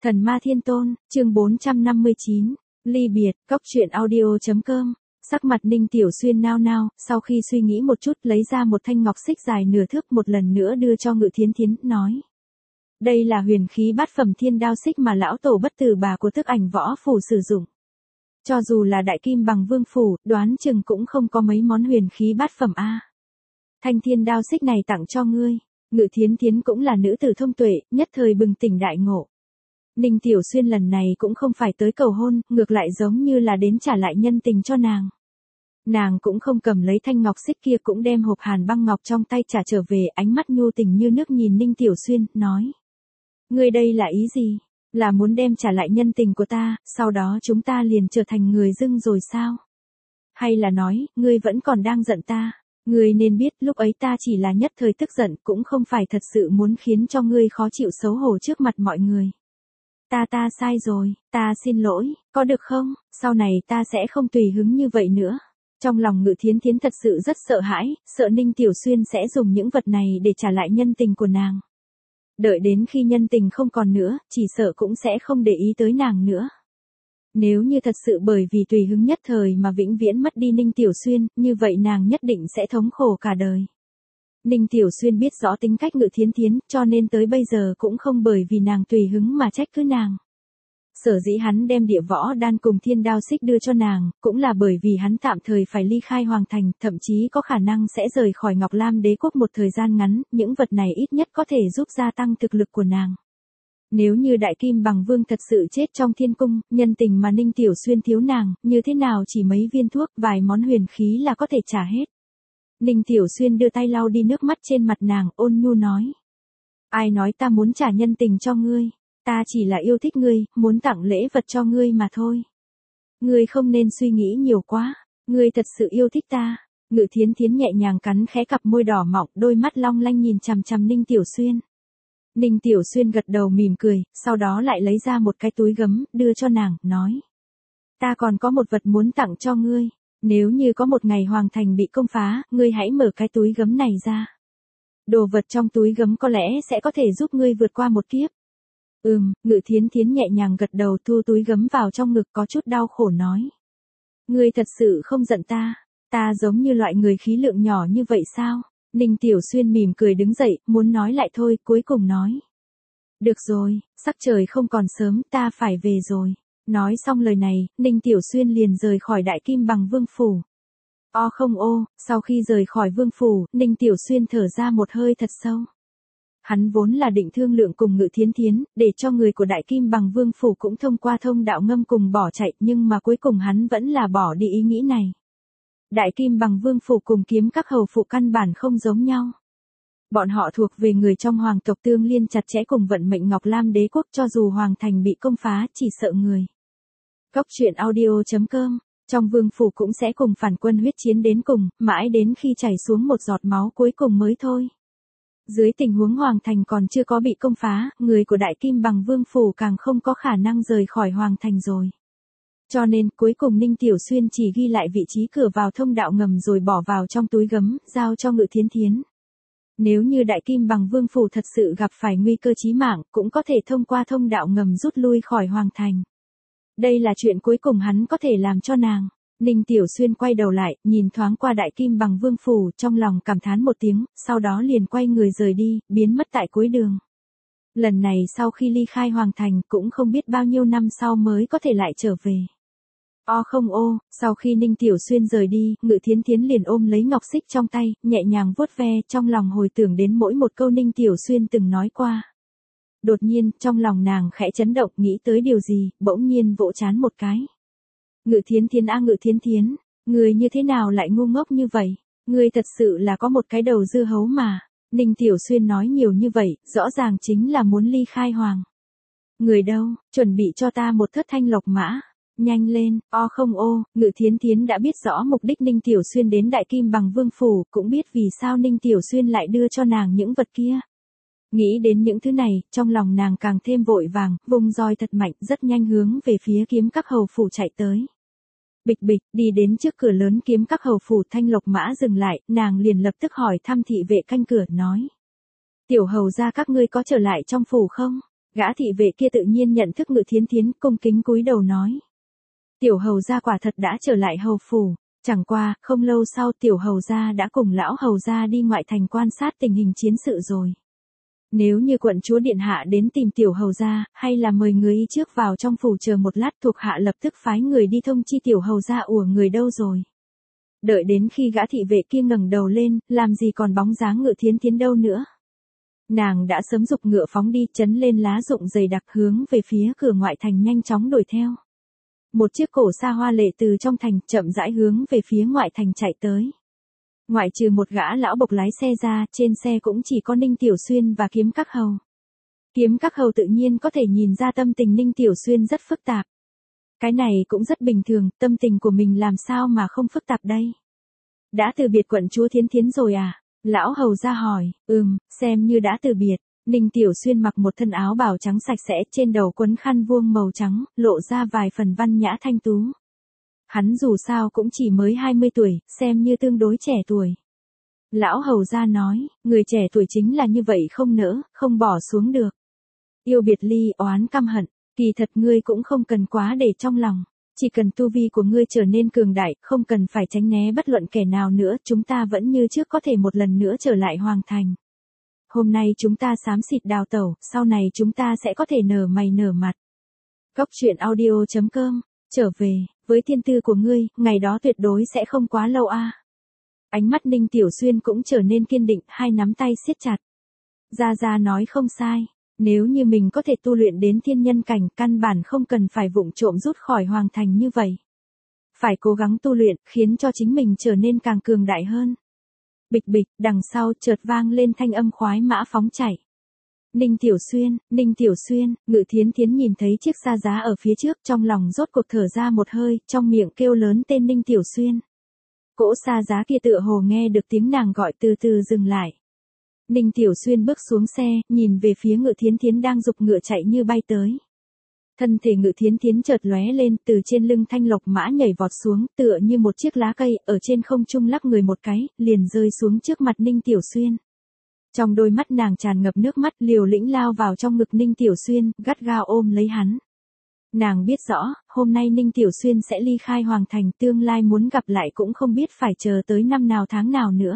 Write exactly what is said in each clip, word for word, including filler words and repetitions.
Thần Ma Thiên Tôn, chương bốn trăm năm mươi chín, ly biệt, cóc truyện audio chấm com. Sắc mặt Ninh Tiểu Xuyên nao nao, sau khi suy nghĩ một chút lấy ra một thanh ngọc xích dài nửa thước một lần nữa đưa cho Ngự Thiến Thiến, nói. Đây là huyền khí bát phẩm thiên đao xích mà lão tổ bất tử bà của Thức Ảnh Võ Phủ sử dụng. Cho dù là đại kim bằng vương phủ, đoán chừng cũng không có mấy món huyền khí bát phẩm a. Thanh thiên đao xích này tặng cho ngươi. Ngự Thiến Thiến cũng là nữ tử thông tuệ, nhất thời bừng tỉnh đại ngộ. Ninh Tiểu Xuyên lần này cũng không phải tới cầu hôn, ngược lại giống như là đến trả lại nhân tình cho nàng. Nàng cũng không cầm lấy thanh ngọc xích kia, cũng đem hộp hàn băng ngọc trong tay trả trở về, ánh mắt nhu tình như nước nhìn Ninh Tiểu Xuyên, nói. Ngươi đây là ý gì? Là muốn đem trả lại nhân tình của ta, sau đó chúng ta liền trở thành người dưng rồi sao? Hay là nói, ngươi vẫn còn đang giận ta? Ngươi nên biết lúc ấy ta chỉ là nhất thời tức giận, cũng không phải thật sự muốn khiến cho ngươi khó chịu xấu hổ trước mặt mọi người. Ta ta sai rồi, ta xin lỗi, có được không? Sau này ta sẽ không tùy hứng như vậy nữa. Trong lòng Ngự Thiến Thiến thật sự rất sợ hãi, sợ Ninh Tiểu Xuyên sẽ dùng những vật này để trả lại nhân tình của nàng. Đợi đến khi nhân tình không còn nữa, chỉ sợ cũng sẽ không để ý tới nàng nữa. Nếu như thật sự bởi vì tùy hứng nhất thời mà vĩnh viễn mất đi Ninh Tiểu Xuyên, như vậy nàng nhất định sẽ thống khổ cả đời. Ninh Tiểu Xuyên biết rõ tính cách Ngự Thiến Thiến, cho nên tới bây giờ cũng không bởi vì nàng tùy hứng mà trách cứ nàng. Sở dĩ hắn đem địa võ đan cùng thiên đao xích đưa cho nàng, cũng là bởi vì hắn tạm thời phải ly khai hoàng thành, thậm chí có khả năng sẽ rời khỏi Ngọc Lam Đế quốc một thời gian ngắn, những vật này ít nhất có thể giúp gia tăng thực lực của nàng. Nếu như Đại Kim Bằng Vương thật sự chết trong thiên cung, nhân tình mà Ninh Tiểu Xuyên thiếu nàng, như thế nào chỉ mấy viên thuốc, vài món huyền khí là có thể trả hết. Ninh Tiểu Xuyên đưa tay lau đi nước mắt trên mặt nàng, ôn nhu nói. Ai nói ta muốn trả nhân tình cho ngươi, ta chỉ là yêu thích ngươi, muốn tặng lễ vật cho ngươi mà thôi. Ngươi không nên suy nghĩ nhiều quá, ngươi thật sự yêu thích ta. Ngự Thiến Thiến nhẹ nhàng cắn khẽ cặp môi đỏ mọng, đôi mắt long lanh nhìn chằm chằm Ninh Tiểu Xuyên. Ninh Tiểu Xuyên gật đầu mỉm cười, sau đó lại lấy ra một cái túi gấm, đưa cho nàng, nói. Ta còn có một vật muốn tặng cho ngươi. Nếu như có một ngày hoàng thành bị công phá, ngươi hãy mở cái túi gấm này ra. Đồ vật trong túi gấm có lẽ sẽ có thể giúp ngươi vượt qua một kiếp. Ừm, Ngự Thiến Thiến nhẹ nhàng gật đầu, thu túi gấm vào trong ngực, có chút đau khổ nói. Ngươi thật sự không giận ta, ta giống như loại người khí lượng nhỏ như vậy sao? Ninh Tiểu Xuyên mỉm cười đứng dậy, muốn nói lại thôi, cuối cùng nói. Được rồi, sắc trời không còn sớm, ta phải về rồi. Nói xong lời này, Ninh Tiểu Xuyên liền rời khỏi Đại Kim Bằng Vương phủ. O không ô, sau khi rời khỏi vương phủ, Ninh Tiểu Xuyên thở ra một hơi thật sâu. Hắn vốn là định thương lượng cùng Ngự Thiến Thiến, để cho người của Đại Kim Bằng Vương phủ cũng thông qua thông đạo ngâm cùng bỏ chạy, nhưng mà cuối cùng hắn vẫn là bỏ đi ý nghĩ này. Đại Kim Bằng Vương phủ cùng Kiếm Các hầu phủ căn bản không giống nhau. Bọn họ thuộc về người trong hoàng tộc, tương liên chặt chẽ cùng vận mệnh Ngọc Lam Đế quốc, cho dù hoàng thành bị công phá, chỉ sợ người. Cóc truyện audio chấm com, trong vương phủ cũng sẽ cùng phản quân huyết chiến đến cùng, mãi đến khi chảy xuống một giọt máu cuối cùng mới thôi. Dưới tình huống hoàng thành còn chưa có bị công phá, người của Đại Kim Bằng Vương phủ càng không có khả năng rời khỏi hoàng thành rồi. Cho nên, cuối cùng Ninh Tiểu Xuyên chỉ ghi lại vị trí cửa vào thông đạo ngầm rồi bỏ vào trong túi gấm, giao cho Ngự Thiến Thiến. Nếu như Đại Kim Bằng Vương phủ thật sự gặp phải nguy cơ chí mạng, cũng có thể thông qua thông đạo ngầm rút lui khỏi hoàng thành. Đây là chuyện cuối cùng hắn có thể làm cho nàng. Ninh Tiểu Xuyên quay đầu lại, nhìn thoáng qua Đại Kim Bằng Vương phủ, trong lòng cảm thán một tiếng, sau đó liền quay người rời đi, biến mất tại cuối đường. Lần này sau khi ly khai hoàng thành, cũng không biết bao nhiêu năm sau mới có thể lại trở về. O không ô, sau khi Ninh Tiểu Xuyên rời đi, Ngự Thiến Thiến liền ôm lấy ngọc xích trong tay, nhẹ nhàng vuốt ve, trong lòng hồi tưởng đến mỗi một câu Ninh Tiểu Xuyên từng nói qua. Đột nhiên, trong lòng nàng khẽ chấn động, nghĩ tới điều gì, bỗng nhiên vỗ trán một cái. Ngự Thiến Thiến a Ngự Thiến Thiến, người như thế nào lại ngu ngốc như vậy? Người thật sự là có một cái đầu dưa hấu mà. Ninh Tiểu Xuyên nói nhiều như vậy, rõ ràng chính là muốn ly khai hoàng. Người đâu, chuẩn bị cho ta một thất thanh lộc mã. Nhanh lên, o không ô, Ngự Thiến Thiến đã biết rõ mục đích Ninh Tiểu Xuyên đến Đại Kim Bằng Vương phủ, cũng biết vì sao Ninh Tiểu Xuyên lại đưa cho nàng những vật kia. Nghĩ đến những thứ này, trong lòng nàng càng thêm vội vàng, vùng roi thật mạnh, rất nhanh hướng về phía Kiếm Các hầu phủ chạy tới. Bịch bịch, đi đến trước cửa lớn Kiếm Các hầu phủ, thanh lộc mã dừng lại, nàng liền lập tức hỏi thăm thị vệ canh cửa, nói. Tiểu hầu gia các ngươi có trở lại trong phủ không? Gã thị vệ kia tự nhiên nhận thức Ngự Thiến Thiến, cung kính cúi đầu nói. Tiểu hầu gia quả thật đã trở lại hầu phủ, chẳng qua, không lâu sau tiểu hầu gia đã cùng lão hầu gia đi ngoại thành quan sát tình hình chiến sự rồi. Nếu như quận chúa điện hạ đến tìm tiểu hầu gia, hay là mời người y trước vào trong phủ chờ một lát, thuộc hạ lập tức phái người đi thông chi tiểu hầu gia ủa người đâu rồi. Đợi đến khi gã thị vệ kia ngẩng đầu lên, làm gì còn bóng dáng Ngự Thiến Thiến đâu nữa. Nàng đã sớm giục ngựa phóng đi, chấn lên lá rụng dày đặc hướng về phía cửa ngoại thành nhanh chóng đuổi theo. Một chiếc cổ xa hoa lệ từ trong thành chậm rãi hướng về phía ngoại thành chạy tới. Ngoại trừ một gã lão bộc lái xe ra, trên xe cũng chỉ có Ninh Tiểu Xuyên và Kiếm Các Hầu. Kiếm Các Hầu tự nhiên có thể nhìn ra tâm tình Ninh Tiểu Xuyên rất phức tạp. Cái này cũng rất bình thường, tâm tình của mình làm sao mà không phức tạp đây. Đã từ biệt quận chúa Thiến Thiến rồi à? Lão hầu ra hỏi. Ừm, xem như đã từ biệt. Ninh Tiểu Xuyên mặc một thân áo bào trắng sạch sẽ, trên đầu quấn khăn vuông màu trắng, lộ ra vài phần văn nhã thanh tú. Hắn dù sao cũng chỉ mới hai mươi tuổi, xem như tương đối trẻ tuổi. Lão hầu ra nói, người trẻ tuổi chính là như vậy, không nỡ, không bỏ xuống được. Yêu biệt ly, oán căm hận, kỳ thật ngươi cũng không cần quá để trong lòng. Chỉ cần tu vi của ngươi trở nên cường đại, không cần phải tránh né bất luận kẻ nào nữa, chúng ta vẫn như trước có thể một lần nữa trở lại hoàng thành. Hôm nay chúng ta xám xịt đào tẩu, sau này chúng ta sẽ có thể nở mày nở mặt. Góc truyện audio chấm com, trở về, với thiên tư của ngươi, ngày đó tuyệt đối sẽ không quá lâu a. Ánh mắt Ninh Tiểu Xuyên cũng trở nên kiên định, hai nắm tay siết chặt. Gia Gia nói không sai, nếu như mình có thể tu luyện đến thiên nhân cảnh, căn bản không cần phải vụng trộm rút khỏi hoàng thành như vậy. Phải cố gắng tu luyện, khiến cho chính mình trở nên càng cường đại hơn. Bịch bịch, đằng sau chợt vang lên thanh âm khoái mã phóng chạy. Ninh Tiểu Xuyên, Ninh Tiểu Xuyên, Ngự Thiến Thiến nhìn thấy chiếc xa giá ở phía trước, trong lòng rốt cuộc thở ra một hơi, trong miệng kêu lớn tên Ninh Tiểu Xuyên. Cỗ xa giá kia tựa hồ nghe được tiếng nàng gọi, từ từ dừng lại. Ninh Tiểu Xuyên bước xuống xe, nhìn về phía Ngự Thiến Thiến đang giục ngựa chạy như bay tới. Thân thể Ngự Thiến Thiến chợt lóe lên, từ trên lưng thanh lộc mã nhảy vọt xuống, tựa như một chiếc lá cây, ở trên không trung lắc người một cái, liền rơi xuống trước mặt Ninh Tiểu Xuyên. Trong đôi mắt nàng tràn ngập nước mắt, liều lĩnh lao vào trong ngực Ninh Tiểu Xuyên, gắt gao ôm lấy hắn. Nàng biết rõ, hôm nay Ninh Tiểu Xuyên sẽ ly khai hoàng thành, tương lai muốn gặp lại cũng không biết phải chờ tới năm nào tháng nào nữa.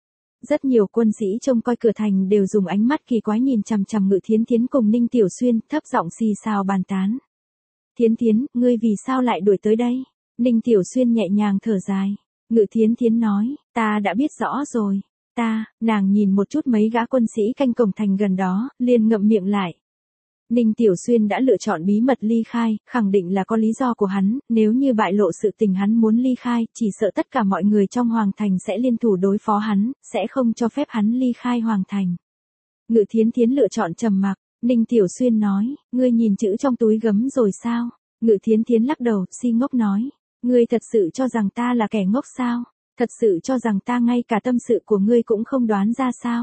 Rất nhiều quân sĩ trông coi cửa thành đều dùng ánh mắt kỳ quái nhìn chằm chằm Ngự Thiến Thiến cùng Ninh Tiểu Xuyên, thấp giọng xì xào bàn tán. Thiến Thiến, ngươi vì sao lại đuổi tới đây? Ninh Tiểu Xuyên nhẹ nhàng thở dài. Ngự Thiến Thiến nói, ta đã biết rõ rồi. Ta, nàng nhìn một chút mấy gã quân sĩ canh cổng thành gần đó, liền ngậm miệng lại. Ninh Tiểu Xuyên đã lựa chọn bí mật ly khai, khẳng định là có lý do của hắn, nếu như bại lộ sự tình hắn muốn ly khai, chỉ sợ tất cả mọi người trong hoàng thành sẽ liên thủ đối phó hắn, sẽ không cho phép hắn ly khai hoàng thành. Ngự Thiến Thiến lựa chọn trầm mặc, Ninh Tiểu Xuyên nói, ngươi nhìn chữ trong túi gấm rồi sao? Ngự Thiến Thiến lắc đầu, si ngốc nói, ngươi thật sự cho rằng ta là kẻ ngốc sao? Thật sự cho rằng ta ngay cả tâm sự của ngươi cũng không đoán ra sao?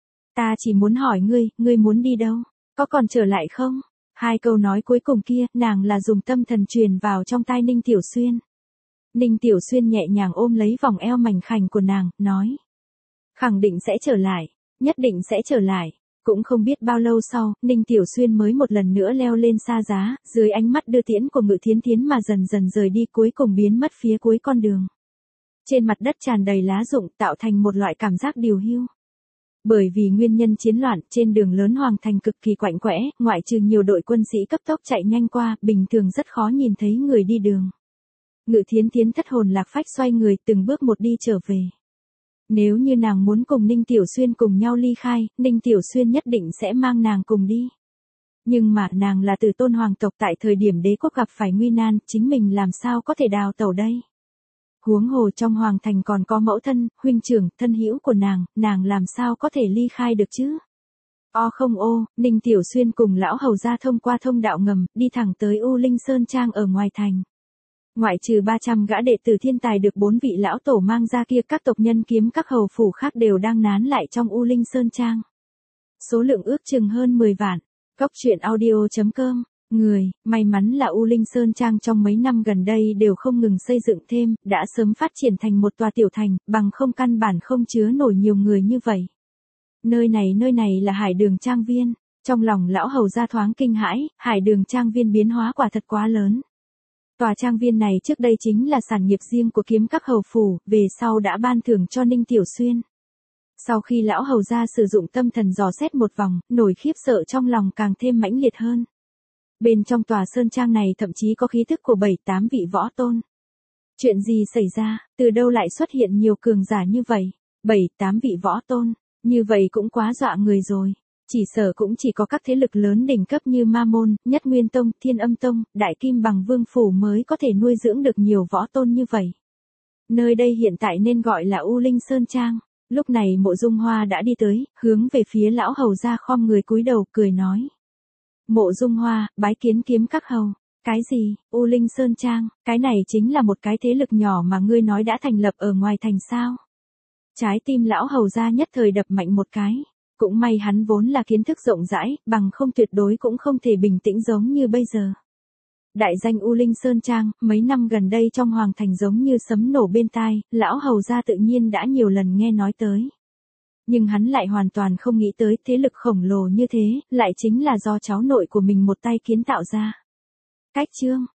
Ta chỉ muốn hỏi ngươi, ngươi muốn đi đâu? Có còn trở lại không? Hai câu nói cuối cùng kia, nàng là dùng tâm thần truyền vào trong tai Ninh Tiểu Xuyên. Ninh Tiểu Xuyên nhẹ nhàng ôm lấy vòng eo mảnh khảnh của nàng, nói. Khẳng định sẽ trở lại, nhất định sẽ trở lại. Cũng không biết bao lâu sau, Ninh Tiểu Xuyên mới một lần nữa leo lên xa giá, dưới ánh mắt đưa tiễn của Ngự Thiến Thiến mà dần dần rời đi, cuối cùng biến mất phía cuối con đường. Trên mặt đất tràn đầy lá rụng, tạo thành một loại cảm giác điều hưu. Bởi vì nguyên nhân chiến loạn, trên đường lớn hoàng thành cực kỳ quạnh quẽ, ngoại trừ nhiều đội quân sĩ cấp tốc chạy nhanh qua, bình thường rất khó nhìn thấy người đi đường. Ngự Thiến Thiến thất hồn lạc phách xoay người, từng bước một đi trở về. Nếu như nàng muốn cùng Ninh Tiểu Xuyên cùng nhau ly khai, Ninh Tiểu Xuyên nhất định sẽ mang nàng cùng đi. Nhưng mà nàng là Tử Tôn hoàng tộc, tại thời điểm đế quốc gặp phải nguy nan, chính mình làm sao có thể đào tẩu đây? Huống hồ trong hoàng thành còn có mẫu thân, huynh trưởng, thân hữu của nàng, nàng làm sao có thể ly khai được chứ? O không ô, Ninh Tiểu Xuyên cùng lão hầu ra thông qua thông đạo ngầm, đi thẳng tới U Linh Sơn Trang ở ngoài thành. Ngoại trừ ba trăm gã đệ tử thiên tài được bốn vị lão tổ mang ra kia, các tộc nhân Kiếm Các hầu phủ khác đều đang nán lại trong U Linh Sơn Trang. Số lượng ước chừng hơn mười vạn. Góc truyện audio chấm com. Người, may mắn là U Linh Sơn Trang trong mấy năm gần đây đều không ngừng xây dựng thêm, đã sớm phát triển thành một tòa tiểu thành, bằng không căn bản không chứa nổi nhiều người như vậy. Nơi này nơi này là Hải Đường Trang Viên. Trong lòng lão hầu gia thoáng kinh hãi, Hải Đường trang viên biến hóa quả thật quá lớn. Tòa trang viên này trước đây chính là sản nghiệp riêng của Kiếm Các hầu phủ, về sau đã ban thưởng cho Ninh Tiểu Xuyên. Sau khi lão hầu gia sử dụng tâm thần dò xét một vòng, nỗi khiếp sợ trong lòng càng thêm mãnh liệt hơn. Bên trong tòa sơn trang này thậm chí có khí thức của bảy tám vị võ tôn. Chuyện gì xảy ra, từ đâu lại xuất hiện nhiều cường giả như vậy? Bảy tám vị võ tôn, như vậy cũng quá dọa người rồi. Chỉ sợ cũng chỉ có các thế lực lớn đỉnh cấp như Ma Môn, Nhất Nguyên Tông, Thiên Âm Tông, Đại Kim Bằng Vương Phủ mới có thể nuôi dưỡng được nhiều võ tôn như vậy. Nơi đây hiện tại nên gọi là U Linh Sơn Trang. Lúc này Mộ Dung Hoa đã đi tới, hướng về phía lão hầu gia khom người cúi đầu cười nói. Mộ Dung Hoa, bái kiến Kiếm Các hầu. Cái gì, U Linh Sơn Trang, cái này chính là một cái thế lực nhỏ mà ngươi nói đã thành lập ở ngoài thành sao? Trái tim lão hầu gia nhất thời đập mạnh một cái. Cũng may hắn vốn là kiến thức rộng rãi, bằng không tuyệt đối cũng không thể bình tĩnh giống như bây giờ. Đại danh U Linh Sơn Trang, mấy năm gần đây trong hoàng thành giống như sấm nổ bên tai, lão hầu gia tự nhiên đã nhiều lần nghe nói tới. Nhưng hắn lại hoàn toàn không nghĩ tới thế lực khổng lồ như thế, lại chính là do cháu nội của mình một tay kiến tạo ra. Cách chương,